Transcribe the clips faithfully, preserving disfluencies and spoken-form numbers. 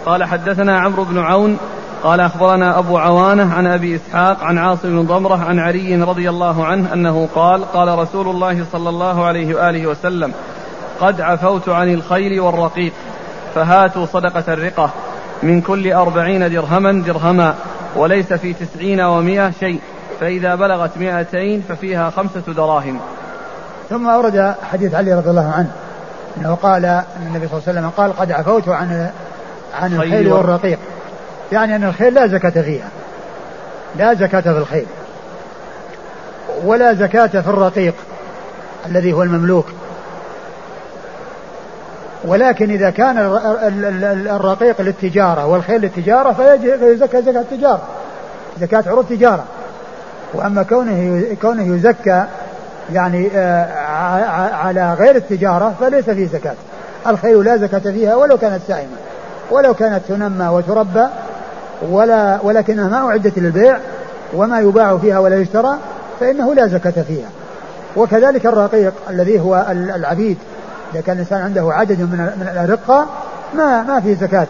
قال حدثنا عمرو بن عون قال أخبرنا أبو عوانة عن أبي إسحاق عن عاصم بن ضمرة عن علي رضي الله عنه أنه قال قال رسول الله صلى الله عليه وآله وسلم قد عفوت عن الخيل والرقيق فهاتوا صدقة الرقة من كل أربعين درهما درهما وليس في تسعين ومائة شيء فإذا بلغت مائتين ففيها خمسة دراهم. ثم أورد حديث علي رضي الله عنه أنه قال أن النبي صلى الله عليه وسلم قال قد عفوت عن عن الخيل والرقيق، يعني أن الخيل لا زكاة فيها، لا زكاة في الخيل ولا زكاة في الرقيق الذي هو المملوك، ولكن إذا كان الرقيق للتجارة والخيل للتجارة فيزكى زكاة التجارة، زكاة عروض تجارة. وأما كونه كونه يزكى يعني على غير التجارة فليس فيه زكاة. الخيل لا زكاة فيها ولو كانت سائمة ولو كانت تنمى وتربى ولا ولكنها ما أعدت للبيع وما يباع فيها ولا يشترى فإنه لا زكاة فيها. وكذلك الرقيق الذي هو العبيد، إذا كان الإنسان عنده عدد من الأرقة ما ما فيه زكاة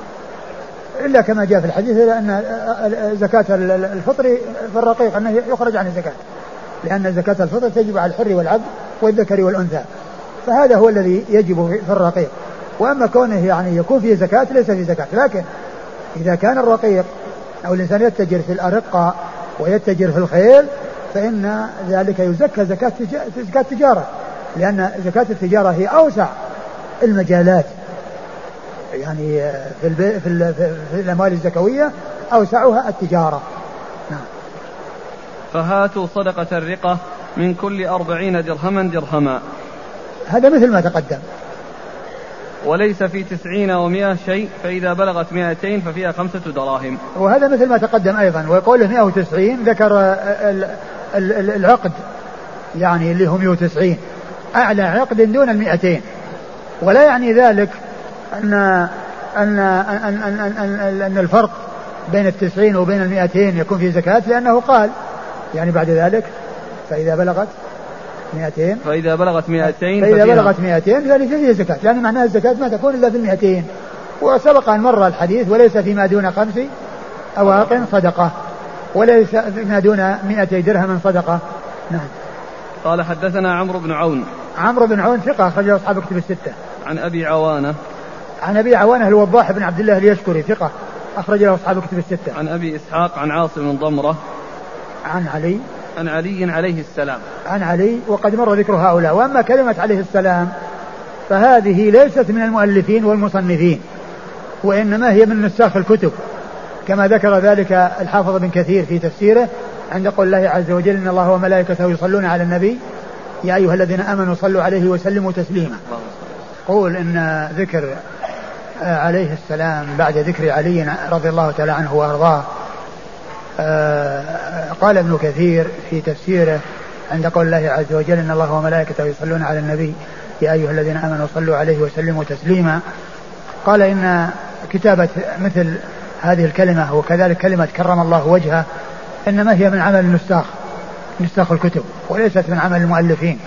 إلا كما جاء في الحديث أن زكاة الفطر في الرقيق أنه يخرج عن الزكاة، لأن زكاة الفطر تجب على الحر والعبد والذكر والأنثى، فهذا هو الذي يجب في الرقيق. وأما كونه يعني يكون فيه زكاة ليس فيه زكاة. لكن إذا كان الرقيق أو الإنسان يتجر في الأرقة ويتجر في الخيل فإن ذلك يزكى زكاة زكاة تجارة، لأن زكاة التجارة هي أوسع المجالات، يعني في, البي في, ال في الأموال الزكوية أوسعها التجارة. نعم. فهاتوا صدقة الرقة من كل أربعين درهما درهما، هذا مثل ما تقدم. وليس في تسعين ومائة شيء فإذا بلغت مائتين ففيها خمسة دراهم، وهذا مثل ما تقدم أيضا. ويقول مائة وتسعين ذكر العقد يعني اللي هم مائة وتسعين أعلى عقد دون المائتين، ولا يعني ذلك أن أن أن أن, أن, أن الفرق بين التسعين وبين المائتين يكون في زكاة، لأنه قال يعني بعد ذلك فإذا بلغت مائتين فإذا بلغت مائتين فإذا بلغت مائتين ذلك فيه زكاة، لأن معناها الزكاة ما تكون إلا في المائتين. وسبق أن مر الحديث وليس فيما دون خمس أواق صدقة وليس فيما دون مائتي درهم صدقة. نعم. قال حدثنا عمرو بن عون. عمرو بن عون ثقة أخرج أصحاب كتب الستة. عن أبي عوانة. عن أبي عوانة الوضاح بن عبد الله اليشكري ثقة أخرج له أصحاب كتب الستة. عن أبي إسحاق عن عاصم بن ضمرة. عن علي. عن علي عليه السلام. عن علي وقد مر ذكر هؤلاء. وأما كلمة عليه السلام فهذه ليست من المؤلفين والمصنفين، وإنما هي من نساخ الكتب، كما ذكر ذلك الحافظ بن كثير في تفسيره عند قول الله عز وجل إن الله وملائكته يصلون على النبي يا أيها الذين آمنوا صلوا عليه وسلموا تسليما. قول إن ذكر عليه السلام بعد ذكر علي رضي الله تعالى عنه وأرضاه. قال ابن كثير في تفسيره عند قول الله عز وجل إن الله وملائكته يصلون على النبي يا أيها الذين آمنوا صلوا عليه وسلموا تسليما، قال إن كتابة مثل هذه الكلمة وكذلك كلمة كرم الله وجهه إنما هي من عمل النساخ نساخ الكتب وليست من عمل المؤلفين.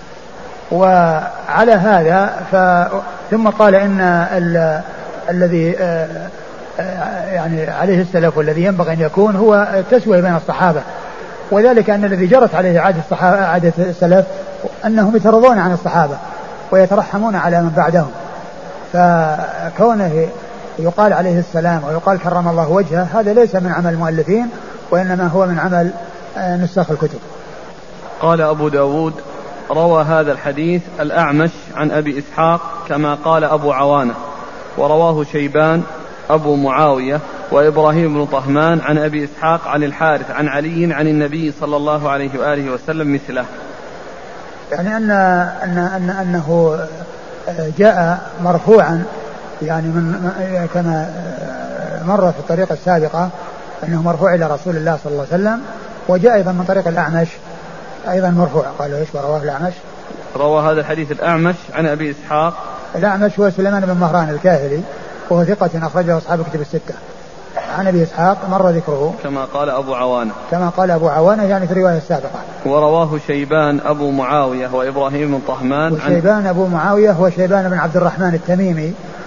وعلى هذا ف... ثم قال إن ال... الذي يعني عليه السلف والذي ينبغي أن يكون هو التسوية بين الصحابة، وذلك أن الذي جرت عليه عادة الصحابة عادة السلف أنهم يترضون عن الصحابة ويترحمون على من بعدهم، فكونه يقال عليه السلام ويقال كرم الله وجهه هذا ليس من عمل المؤلفين وإنما هو من عمل نساخ الكتب. قال أبو داود روى هذا الحديث الأعمش عن أبي إسحاق كما قال أبو عوانة، ورواه شيبان أبو معاوية وإبراهيم بن طهمان عن أبي إسحاق عن الحارث عن علي عن النبي صلى الله عليه وآله وسلم مثله. يعني أن أن أن أنه جاء مرفوعا يعني من كما مر في الطريقة السابقة أنه مرفوع إلى رسول الله صلى الله عليه وسلم، وجاء أيضا من طريق الأعمش أيضا مرفوع. قالوا إيش رواه الأعمش؟ روى هذا الحديث الأعمش عن أبي إسحاق. الأعمش هو سليمان بن مهران الكاهلي وهو ثقة أخرجه أصحاب كتب الستة. عن أبي إسحاق مر ذكره كما قال أبو عوانة كما قال أبو عوانة يعني في الرواية السابقة. ورواه شيبان أبو معاوية وإبراهيم بن طهمان. وشيبان أبو معاوية هو شيبان بن عبد الرحمن التميمي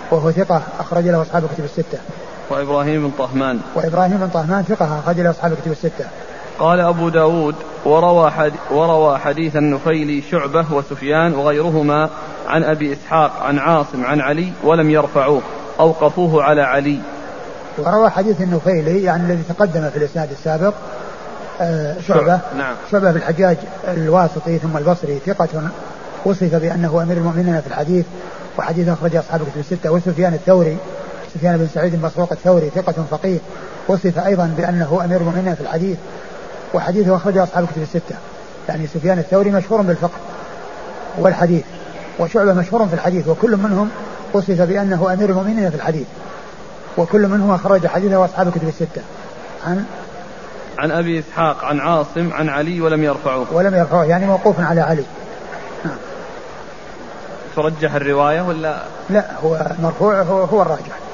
وهو ثقة أخرج له أصحاب الكتب الستة. وإبراهيم بن طهمان وإبراهيم بن طهمان ثقة أخرج له أصحاب الكتب الستة. قال أبو داود وروى, حديث وروى حديث النفيلي شعبة وسفيان وغيرهما عن أبي إسحاق عن عاصم عن علي ولم يرفعوه، أوقفوه على علي. وروى حديث النفيلي يعني الذي تقدم في الإسناد السابق آه شعبة نعم. شعبة في الحجاج الواسطي ثم البصري ثقة وصف بأنه أمير المؤمنين في الحديث وحديث أخرج أصحاب الكتب الستة. وسفيان الثوري سفيان بن سعيد المسروق الثوري ثقة فقيه وصف أيضا بأنه أمير المؤمنين في الحديث وحديثه أخرج أصحاب الكتب الستة. يعني سفيان الثوري مشهور بالفقه والحديث، وشعبة مشهور في الحديث، وكل منهم وصف بأنه أمير المؤمنين في الحديث، وكل منهم أخرج حديثه أصحاب الكتب الستة. عن عن أبي إسحاق عن عاصم عن علي ولم يرفعوه. ولم يرفعوه يعني موقوف على علي. ترجح الرواية ولا؟ لا، هو مرفوع هو, هو الراجح.